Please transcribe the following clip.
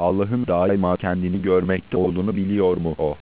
Allah'ın daima kendini görmekte olduğunu biliyor mu o?